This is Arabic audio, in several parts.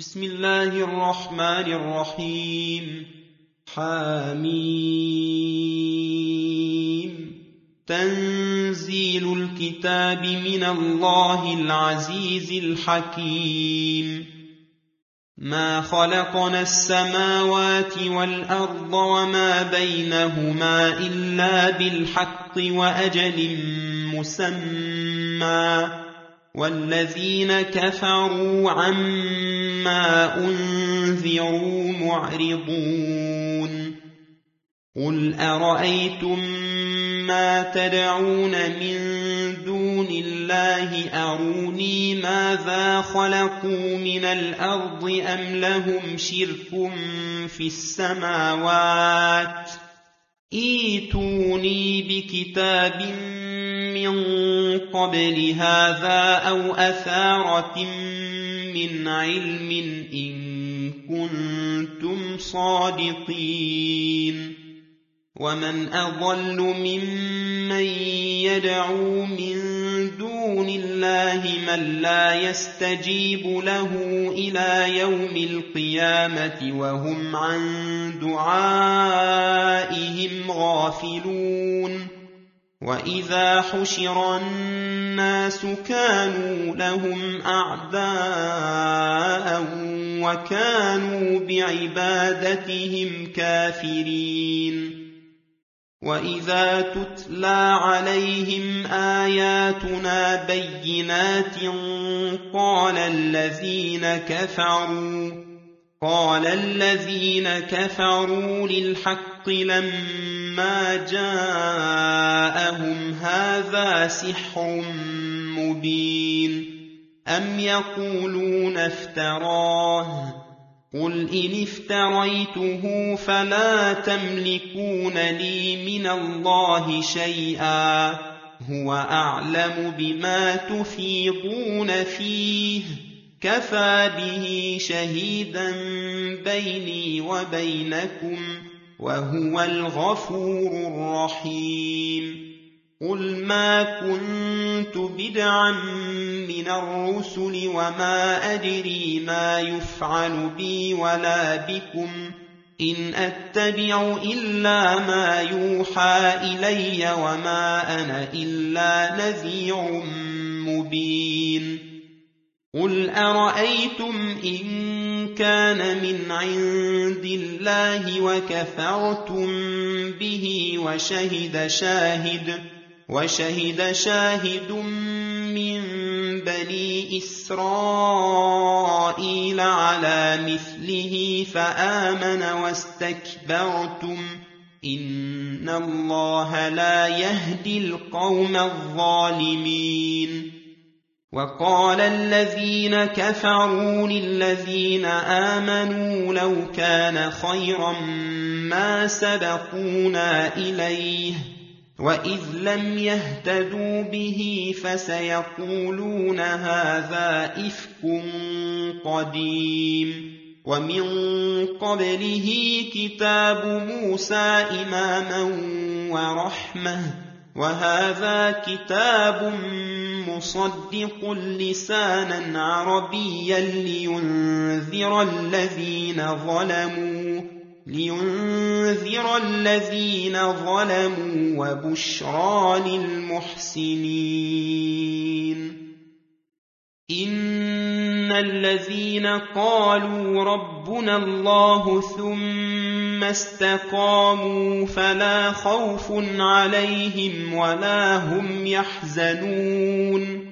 بسم الله الرحمن الرحيم. حميم. تنزيل الكتاب من الله العزيز الحكيم. ما خلقنا السماوات والأرض وما بينهما إلا بالحق وأجل مسمى، والذين كفروا عما أنذروا معرضون. قل أرأيتم ما تدعون من دون الله أروني ماذا خلقوا من الأرض أم لهم شرك في السماوات؟ ائتوني بكتاب من قبل هذا أو أثارة من علم إن كنتم صادقين. ومن أضل ممن يدعو من دون الله من لا يستجيب له إلى يوم القيامة وهم عن دعائهم غافلون. وإذا حشر الناس كانوا لهم أعداء وكانوا بعبادتهم كافرين. وإذا تتلى عليهم آياتنا بينات قال الذين كفروا للحق لما جاءهم هذا سحر مبين. أم يقولون افتراه؟ قل إن افتريته فلا تملكون لي من الله شيئا، هو أعلم بما تفيضون فيه، كفى به شهيدا بيني وبينكم وهو الغفور الرحيم. قل ما كنت بدعا من الرسل وما أدري ما يفعل بي ولا بكم، إن أتبع إلا ما يوحى إلي وما أنا إلا نذير مبين. قل أرأيتم إن كان من عند الله وكفرتم به وشهد شاهد من بني إسرائيل على مثله فآمن واستكبرتم، إن الله لا يهدي القوم الظالمين. وقال الذين كفروا للذين آمنوا لو كان خيرا ما سبقونا إليه، وإذ لم يهتدوا به فسيقولون هذا إفك قديم. ومن قبله كتاب موسى إماما ورحمة، وهذا كتاب مصدق لسانا عربيا لينذر الذين ظلموا وبشرى للمحسنين. إن الذين قالوا ربنا الله ثم استقاموا فلا خوف عليهم ولا هم يحزنون،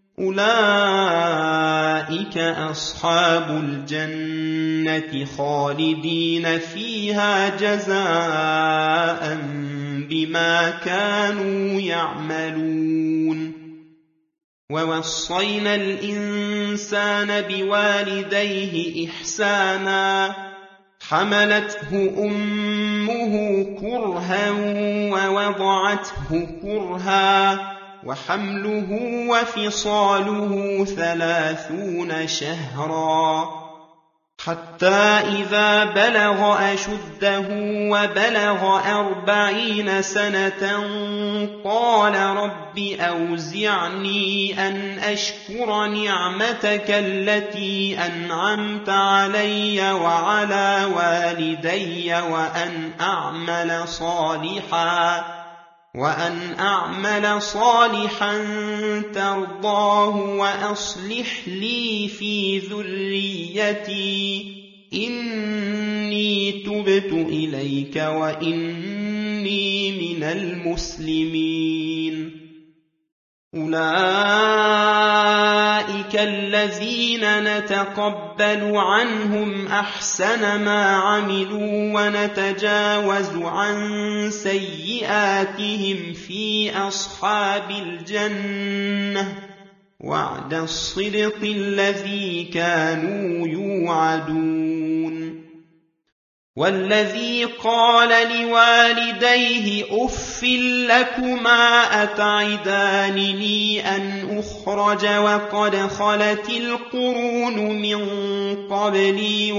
أولئك أصحاب الجنة خالدين فيها جزاء بما كانوا يعملون. ووصينا الإنسان بوالديه إحسانا، حملته أمه كرها ووضعته كرها، وحمله وفصاله 30 شهرا، حتى إذا بلغ أشده وبلغ 40 سنة قال رب أوزعني أن أشكر نعمتك التي أنعمت علي وعلى والدي وأن أعمل صالحا ترضاه وأصلح لي في ذريتي إني تبت إليك وإني من المسلمين. أولئك الذين نتقبل عنهم أحسن ما عملوا ونتجاوز عن سيئاتهم في أصحاب الجنة وعد الصدق الذي كانوا يوعدون. والذي قال لوالديه أف لكما أتعدانني أن أخرج وقد خلت القرون من قبلي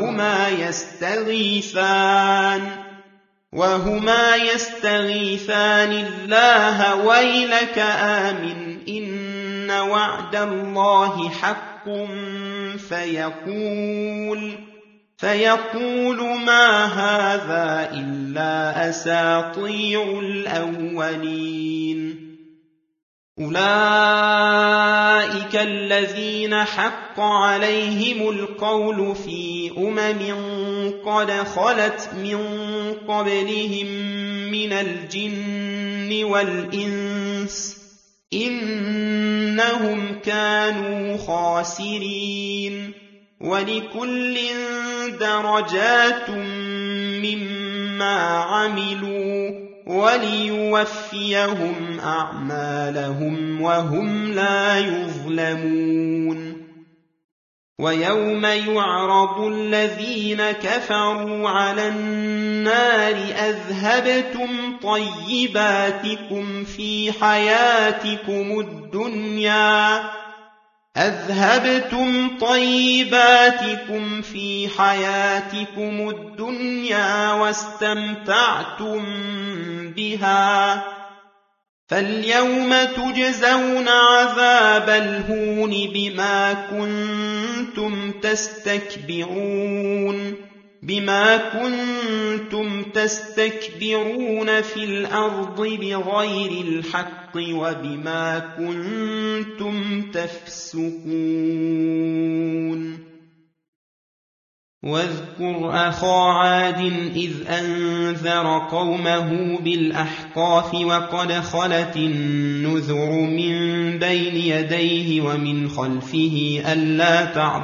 وهما يستغيثان الله ويلك آمن إن وعد الله حق فيقول ما هذا إلا أساطير الأولين. أولئك الذين حق عليهم القول في قد خلت من قبلهم من الجن والإنس إنهم كانوا خاسرين. ولكل درجات مما عملوا وليوفيهم أعمالهم وهم لا يظلمون. ويوم يعرض الذين كفروا على النار أذهبتم طيباتكم في حياتكم الدنيا واستمتعتم بها فاليوم تجزون عذاب الهون بما كنتم تستكبرون في الأرض بغير الحق وبما كنتم تفسقون. واذكر أخا عاد إذ أنذر قومه بالأحقاف وقد خلت النذر من بين يديه ومن خلفه ألا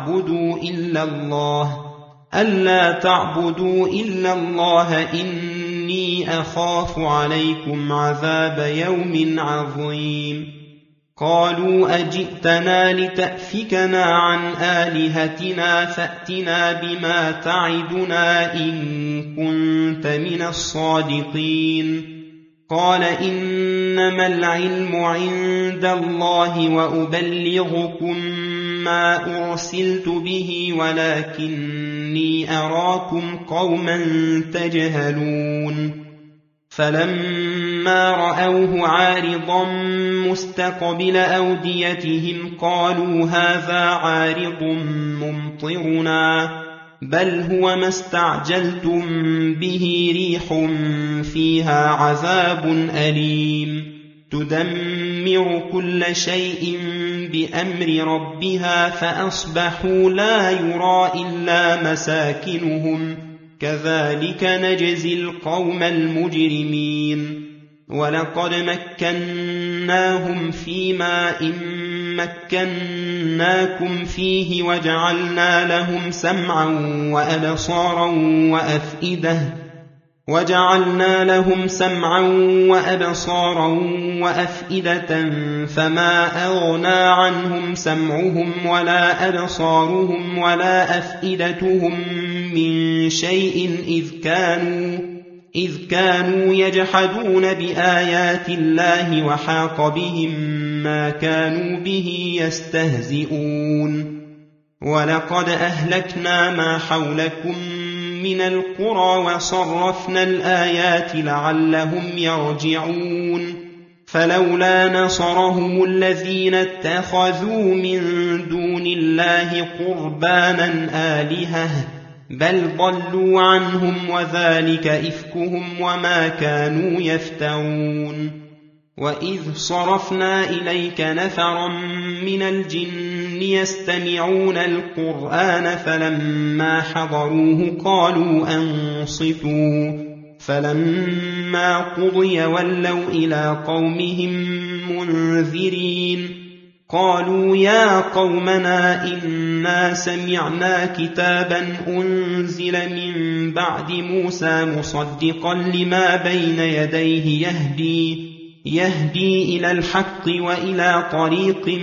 تعبدوا إلا الله إني أخاف عليكم عذاب يوم عظيم. قالوا أجئتنا لتأفكنا عن آلهتنا فأتنا بما تعدنا إن كنت من الصادقين. قال إنما العلم عند الله وأبلغكم ما أرسلت به ولكني أراكم قوما تجهلون. فلما رأوه عارضا مستقبل أوديتهم قالوا هذا عارض ممطرنا بل هو ما استعجلتم به ريح فيها عذاب أليم تدمر كل شيء بأمر ربها فأصبحوا لا يرى إلا مساكنهم كذلك نجزي القوم المجرمين. ولقد مكناهم في ماء مكناكم فيه وجعلنا لهم سمعا وأبصارا وأفئدة فما أغنى عنهم سمعهم ولا أبصارهم ولا أفئدتهم من شيء إذ كانوا يجحدون بآيات الله وحاق بهم ما كانوا به يستهزئون. ولقد أهلكنا ما حولكم من القرى وصرفنا الآيات لعلهم يرجعون فلولا نصرهم الذين اتخذوا من دون الله قربانا آلهة بل ضلوا عنهم وذلك إفكهم وما كانوا يفترون وإذ صرفنا إليك نفرا من الجن يستمعون القرآن فلما حضروه قالوا أنصتوا فلما قضي ولوا إلى قومهم منذرين قالوا يا قومنا إنا سمعنا كتابا أنزل من بعد موسى مصدقا لما بين يديه يهدي إلى الحق وإلى طريق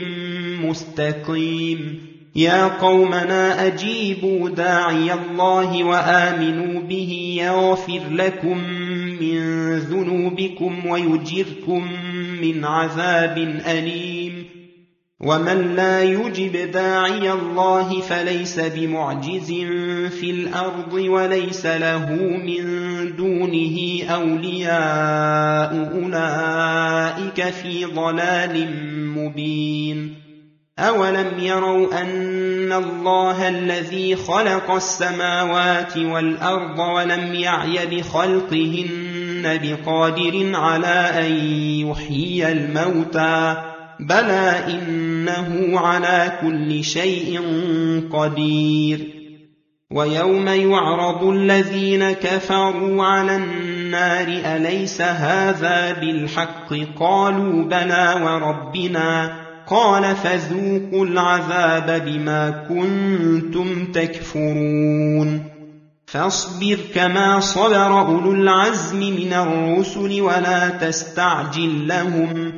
مستقيم يا قومنا أجيبوا داعي الله وآمنوا به يغفر لكم من ذنوبكم ويجركم من عذاب أليم ومن لا يجب داعي الله فليس بمعجز في الأرض وليس له من دونه أولياء أولئك في ضلال مبين أولم يروا أن الله الذي خلق السماوات والأرض ولم يعي بخلقهن بقادر على أن يحيي الموتى بلى إنه على كل شيء قدير ويوم يعرض الذين كفروا على النار أليس هذا بالحق قالوا بلى وربنا قال فذوقوا العذاب بما كنتم تكفرون فاصبر كما صبر أولو العزم من الرسل ولا تستعجل لهم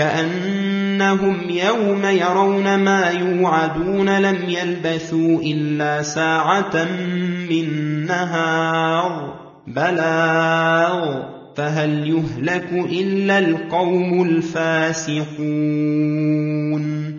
كأنهم يوم يرون ما يوعدون لم يلبثوا إلا ساعة من نهار بلاغ فهل يهلك إلا القوم الفاسقون